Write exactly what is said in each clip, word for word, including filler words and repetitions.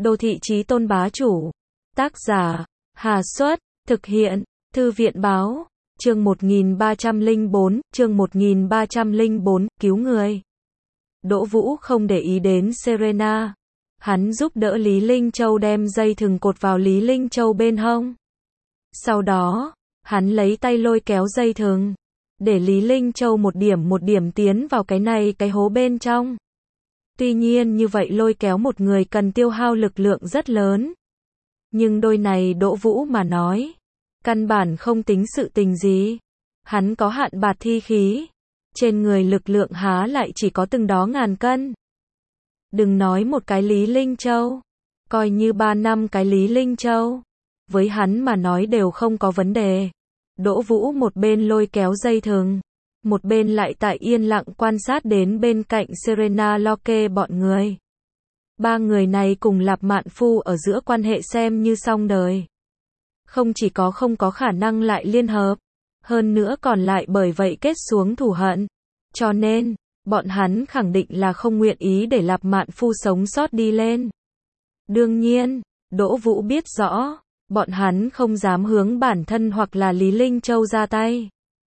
Đô thị chí tôn bá chủ. Tác giả, Hà Xuất, thực hiện, Thư viện báo, chương một nghìn ba trăm lẻ bốn, chương một nghìn ba trăm lẻ bốn, cứu người. Đỗ Vũ không để ý đến Serena. Hắn giúp đỡ Lý Linh Châu đem dây thừng cột vào Lý Linh Châu bên hông. Sau đó, hắn lấy tay lôi kéo dây thừng, để Lý Linh Châu một điểm một điểm tiến vào cái này cái hố bên trong. Tuy nhiên như vậy lôi kéo một người cần tiêu hao lực lượng rất lớn. Nhưng đôi này Đỗ Vũ mà nói, căn bản không tính sự tình gì. Hắn có hạn bạt thi khí, trên người lực lượng há lại chỉ có từng đó ngàn cân. Đừng nói một cái Lý Linh Châu, coi như ba năm cái Lý Linh Châu, với hắn mà nói đều không có vấn đề. Đỗ Vũ một bên lôi kéo dây thừng, một bên lại tại yên lặng quan sát đến bên cạnh Serena Locke bọn người. Ba người này cùng Lạp Mạn Phu ở giữa quan hệ xem như xong đời. Không chỉ có không có khả năng lại liên hợp, hơn nữa còn lại bởi vậy kết xuống thù hận. Cho nên, bọn hắn khẳng định là không nguyện ý để Lạp Mạn Phu sống sót đi lên. Đương nhiên, Đỗ Vũ biết rõ, bọn hắn không dám hướng bản thân hoặc là Lý Linh Châu ra tay.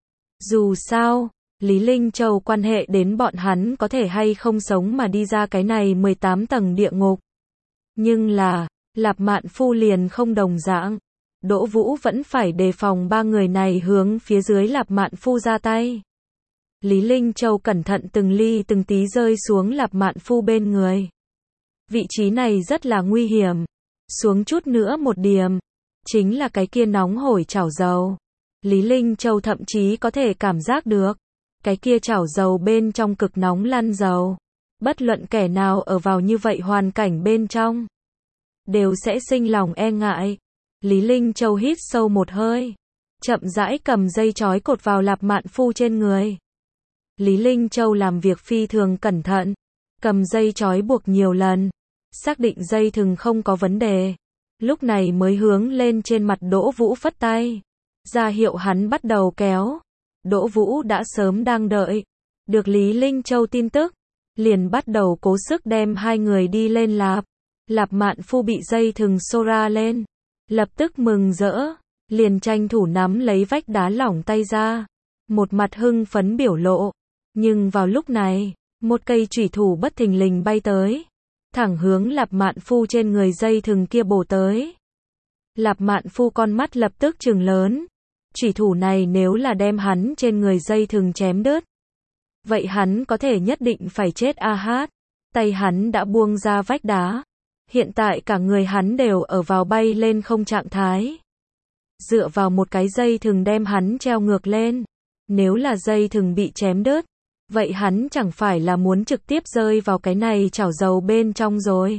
Dù sao, Lý Linh Châu quan hệ đến bọn hắn có thể hay không sống mà đi ra cái này mười tám tầng địa ngục. Nhưng là, Lạp Mạn Phu liền không đồng dạng. Đỗ Vũ vẫn phải đề phòng ba người này hướng phía dưới Lạp Mạn Phu ra tay. Lý Linh Châu cẩn thận từng ly từng tí rơi xuống Lạp Mạn Phu bên người. Vị trí này rất là nguy hiểm. Xuống chút nữa một điểm, chính là cái kia nóng hổi chảo dầu. Lý Linh Châu thậm chí có thể cảm giác được, cái kia chảo dầu bên trong cực nóng lăn dầu. Bất luận kẻ nào ở vào như vậy hoàn cảnh bên trong, đều sẽ sinh lòng e ngại. Lý Linh Châu hít sâu một hơi, chậm rãi cầm dây chói cột vào Lạp Mạn Phu trên người. Lý Linh Châu làm việc phi thường cẩn thận, cầm dây chói buộc nhiều lần, xác định dây thừng không có vấn đề. Lúc này mới hướng lên trên mặt Đỗ Vũ phất tay, ra hiệu hắn bắt đầu kéo. Đỗ Vũ đã sớm đang đợi được Lý Linh Châu tin tức, liền bắt đầu cố sức đem hai người đi lên Lạp. Lạp Mạn Phu bị dây thừng xô ra lên, lập tức mừng rỡ, liền tranh thủ nắm lấy vách đá lỏng tay ra, một mặt hưng phấn biểu lộ. Nhưng vào lúc này, một cây chủy thủ bất thình lình bay tới, thẳng hướng Lạp Mạn Phu trên người dây thừng kia bổ tới. Lạp Mạn Phu con mắt lập tức trừng lớn, chủy thủ này nếu là đem hắn trên người dây thừng chém đứt, vậy hắn có thể nhất định phải chết a hát. Tay hắn đã buông ra vách đá, hiện tại cả người hắn đều ở vào bay lên không trạng thái. Dựa vào một cái dây thừng đem hắn treo ngược lên, nếu là dây thừng bị chém đứt, vậy hắn chẳng phải là muốn trực tiếp rơi vào cái này chảo dầu bên trong rồi.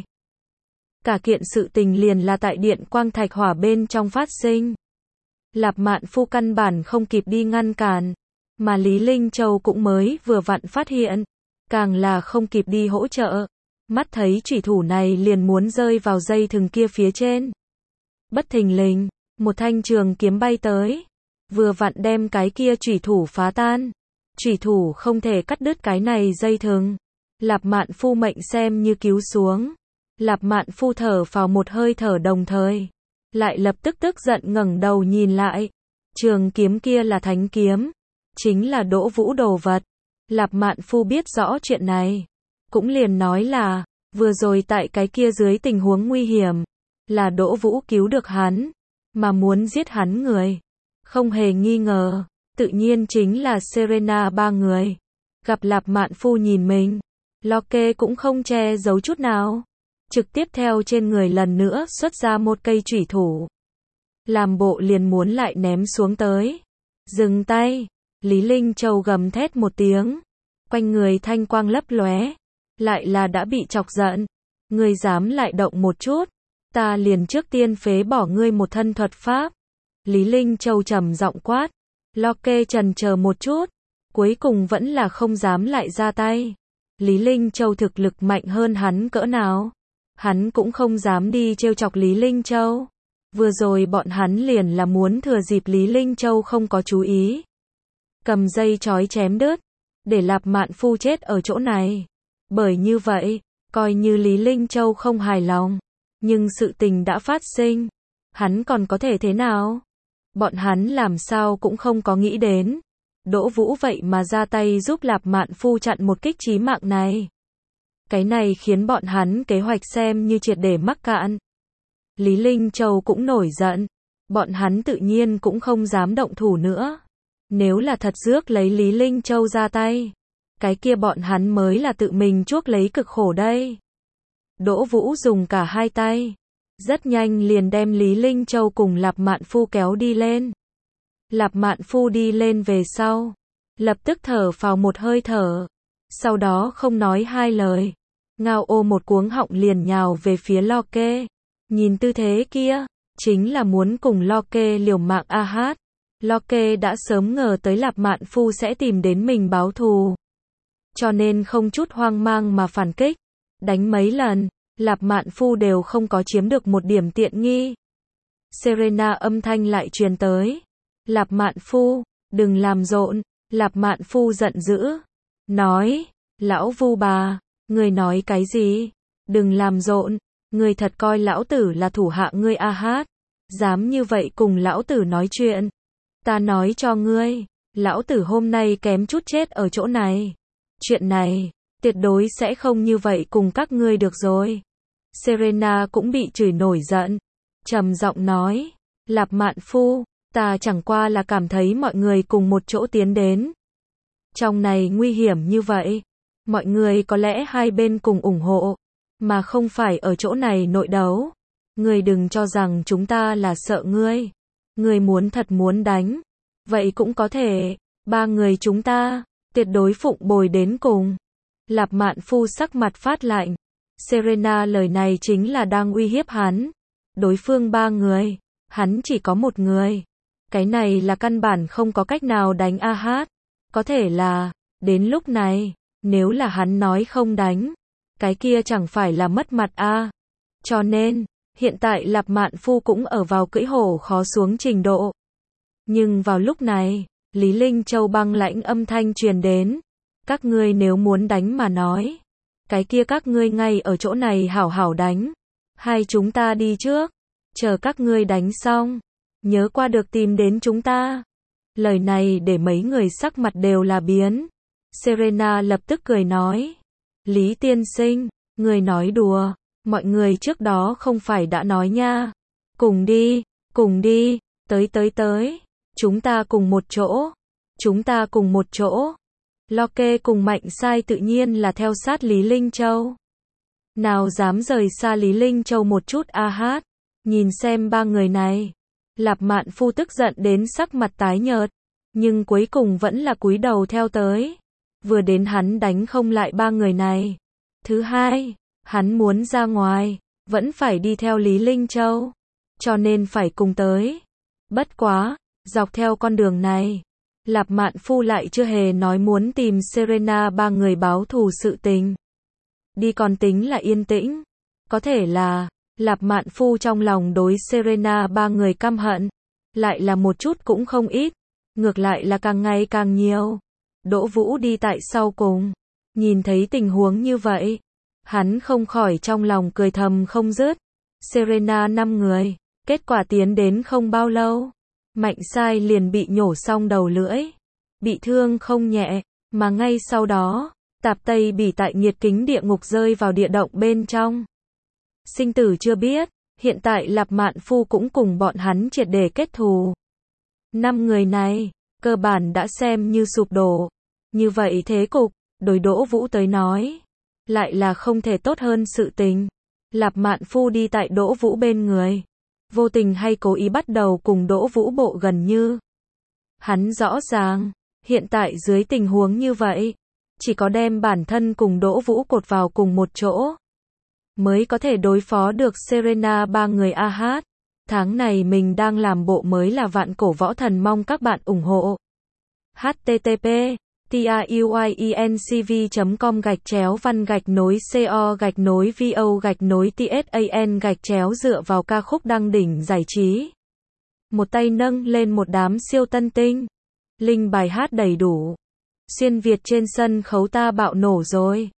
Cả kiện sự tình liền là tại điện quang thạch hỏa bên trong phát sinh. Lạp Mạn Phu căn bản không kịp đi ngăn cản, mà Lý Linh Châu cũng mới vừa vặn phát hiện, càng là không kịp đi hỗ trợ. Mắt thấy chủy thủ này liền muốn rơi vào dây thừng kia phía trên. Bất thình lình, một thanh trường kiếm bay tới, vừa vặn đem cái kia chủy thủ phá tan. Chủy thủ không thể cắt đứt cái này dây thừng. Lạp Mạn Phu mệnh xem như cứu xuống. Lạp Mạn Phu thở phào một hơi thở đồng thời, lại lập tức tức giận ngẩng đầu nhìn lại. Trường kiếm kia là thánh kiếm, chính là Đỗ Vũ đồ vật. Lạp Mạn Phu biết rõ chuyện này, cũng liền nói là, vừa rồi tại cái kia dưới tình huống nguy hiểm, là Đỗ Vũ cứu được hắn, mà muốn giết hắn người, không hề nghi ngờ, tự nhiên chính là Serena ba người. Gặp Lạp Mạn Phu nhìn mình, Locke cũng không che giấu chút nào, trực tiếp theo trên người lần nữa xuất ra một cây chủy thủ, làm bộ liền muốn lại ném xuống tới. Dừng tay, Lý Linh Châu gầm thét một tiếng, quanh người thanh quang lấp lóe, lại là đã bị chọc giận. Ngươi dám lại động một chút, ta liền trước tiên phế bỏ ngươi một thân thuật pháp. Lý Linh Châu trầm giọng quát. Locke chần chờ một chút, cuối cùng vẫn là không dám lại ra tay. Lý Linh Châu thực lực mạnh hơn hắn cỡ nào, hắn cũng không dám đi trêu chọc Lý Linh Châu. Vừa rồi bọn hắn liền là muốn thừa dịp Lý Linh Châu không có chú ý, cầm dây chói chém đứt, để Lạp Mạn Phu chết ở chỗ này. Bởi như vậy, coi như Lý Linh Châu không hài lòng, Nhưng sự tình đã phát sinh, hắn còn có thể thế nào? Bọn hắn làm sao cũng không có nghĩ đến. Đỗ Vũ vậy mà ra tay giúp Lạp Mạn Phu chặn một kích chí mạng này. Cái này khiến bọn hắn kế hoạch xem như triệt để mắc cạn. Lý Linh Châu cũng nổi giận. Bọn hắn tự nhiên cũng không dám động thủ nữa. Nếu là thật rước lấy Lý Linh Châu ra tay, cái kia bọn hắn mới là tự mình chuốc lấy cực khổ đây. Đỗ Vũ dùng cả hai tay, rất nhanh liền đem Lý Linh Châu cùng Lạp Mạn Phu kéo đi lên. Lạp Mạn Phu đi lên về sau, lập tức thở phào một hơi thở, sau đó không nói hai lời, ngao ô một cuống họng liền nhào về phía Lo Kê. Nhìn tư thế kia, chính là muốn cùng Lo Kê liều mạng a hát. Lo Kê đã sớm ngờ tới Lạp Mạn Phu sẽ tìm đến mình báo thù, cho nên không chút hoang mang mà phản kích. Đánh mấy lần, Lạp Mạn Phu đều không có chiếm được một điểm tiện nghi. Serena âm thanh lại truyền tới. Lạp Mạn Phu, đừng làm rộn. Lạp Mạn Phu giận dữ, nói, lão Vu bà, ngươi nói cái gì? Đừng làm rộn, ngươi thật coi lão tử là thủ hạ ngươi a hát, dám như vậy cùng lão tử nói chuyện. Ta nói cho ngươi, lão tử hôm nay kém chút chết ở chỗ này. Chuyện này, tuyệt đối sẽ không như vậy cùng các ngươi được rồi. Serena cũng bị chửi nổi giận, trầm giọng nói, Lạp Mạn Phu, ta chẳng qua là cảm thấy mọi người cùng một chỗ tiến đến. Trong này nguy hiểm như vậy, mọi người có lẽ hai bên cùng ủng hộ, mà không phải ở chỗ này nội đấu. Ngươi đừng cho rằng chúng ta là sợ ngươi. Ngươi muốn thật muốn đánh, vậy cũng có thể, ba người chúng ta, tuyệt đối phụng bồi đến cùng. Lạp Mạn Phu sắc mặt phát lạnh. Serena lời này chính là đang uy hiếp hắn. Đối phương ba người, hắn chỉ có một người. Cái này là căn bản không có cách nào đánh a hát. Có thể là, đến lúc này, nếu là hắn nói không đánh, cái kia chẳng phải là mất mặt a. Cho nên, hiện tại Lạp Mạn Phu cũng ở vào cưỡi hổ khó xuống trình độ. Nhưng vào lúc này, Lý Linh Châu băng lãnh âm thanh truyền đến. Các ngươi nếu muốn đánh mà nói, cái kia các ngươi ngay ở chỗ này hảo hảo đánh. Hai chúng ta đi trước, chờ các ngươi đánh xong, nhớ qua được tìm đến chúng ta. Lời này để mấy người sắc mặt đều là biến. Serena lập tức cười nói, Lý tiên sinh, người nói đùa, mọi người trước đó không phải đã nói nha. Cùng đi, cùng đi, tới tới tới, chúng ta cùng một chỗ, chúng ta cùng một chỗ. Lo Kê cùng Mạnh Sai tự nhiên là theo sát Lý Linh Châu. Nào dám rời xa Lý Linh Châu một chút a hát. Nhìn xem ba người này, Lạp Mạn Phu tức giận đến sắc mặt tái nhợt, nhưng cuối cùng vẫn là cúi đầu theo tới. Vừa đến hắn đánh không lại ba người này. Thứ hai, hắn muốn ra ngoài, vẫn phải đi theo Lý Linh Châu, cho nên phải cùng tới. Bất quá, dọc theo con đường này, Lạp Mạn Phu lại chưa hề nói muốn tìm Serena ba người báo thù sự tình. Đi còn tính là yên tĩnh. Có thể là, Lạp Mạn Phu trong lòng đối Serena ba người căm hận, lại là một chút cũng không ít, ngược lại là càng ngày càng nhiều. Đỗ Vũ đi tại sau cùng, nhìn thấy tình huống như vậy, hắn không khỏi trong lòng cười thầm không dứt. Serena năm người, kết quả tiến đến không bao lâu, Mạnh Sai liền bị nhổ xong đầu lưỡi, bị thương không nhẹ, mà ngay sau đó, Tạp Tây Bỉ tại nhiệt kính địa ngục rơi vào địa động bên trong. Sinh tử chưa biết, hiện tại Lạp Mạn Phu cũng cùng bọn hắn triệt để kết thù. Năm người này, cơ bản đã xem như sụp đổ. Như vậy thế cục, đối Đỗ Vũ tới nói, lại là không thể tốt hơn sự tình. Lạp Mạn Phu đi tại Đỗ Vũ bên người, vô tình hay cố ý bắt đầu cùng Đỗ Vũ bộ gần như. Hắn rõ ràng, hiện tại dưới tình huống như vậy, chỉ có đem bản thân cùng Đỗ Vũ cột vào cùng một chỗ, mới có thể đối phó được Serena ba người a hát. Tháng này mình đang làm bộ mới là Vạn Cổ Võ Thần, mong các bạn ủng hộ. h t t p tiuyencv chấm com gạch chéo văn gạch nối co gạch nối vo gạch nối tsan gạch chéo dựa vào ca khúc đăng đỉnh giải trí. Một tay nâng lên một đám siêu tân tinh. Linh bài hát đầy đủ. Xuyên Việt trên sân khấu ta bạo nổ rồi.